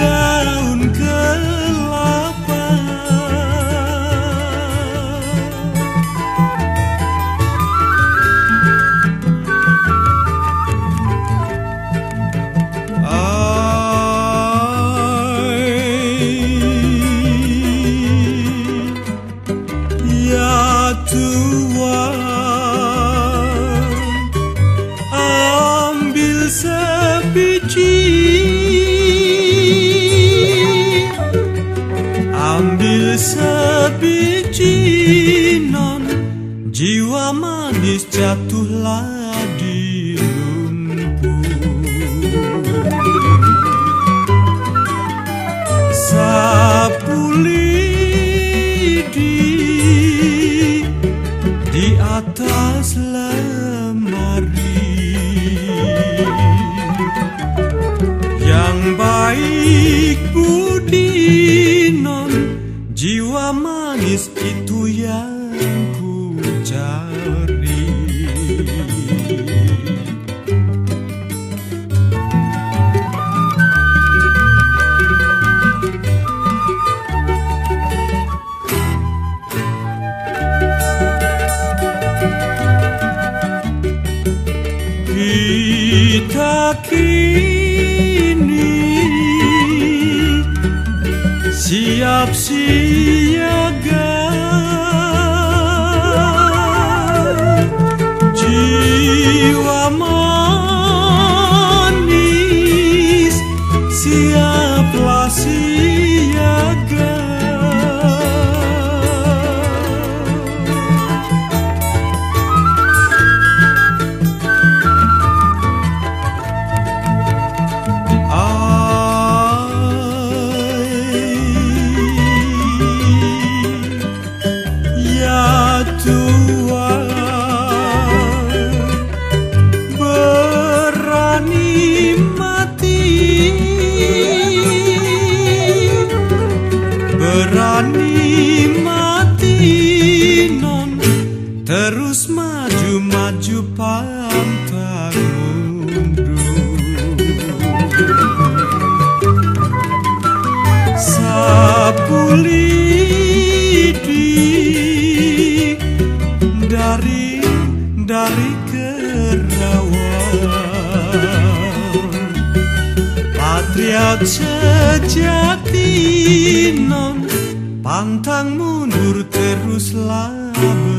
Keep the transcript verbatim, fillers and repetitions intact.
daun kelapa. Ya Tuhan, ambil sebiji, ambil sebiji non, jiwa manis jatuhlah di lumpur. Sapu lidi di atas lemari, yang baik budi non, jiwa manis itu yang ku cari. Kita kini siap siaga, jiwa manis siaplah siaga. Berani mati non, terus maju maju pantang mundur. Sapu lidi dari dari kerawang, patriot sejati non, pantang mundur teruslah.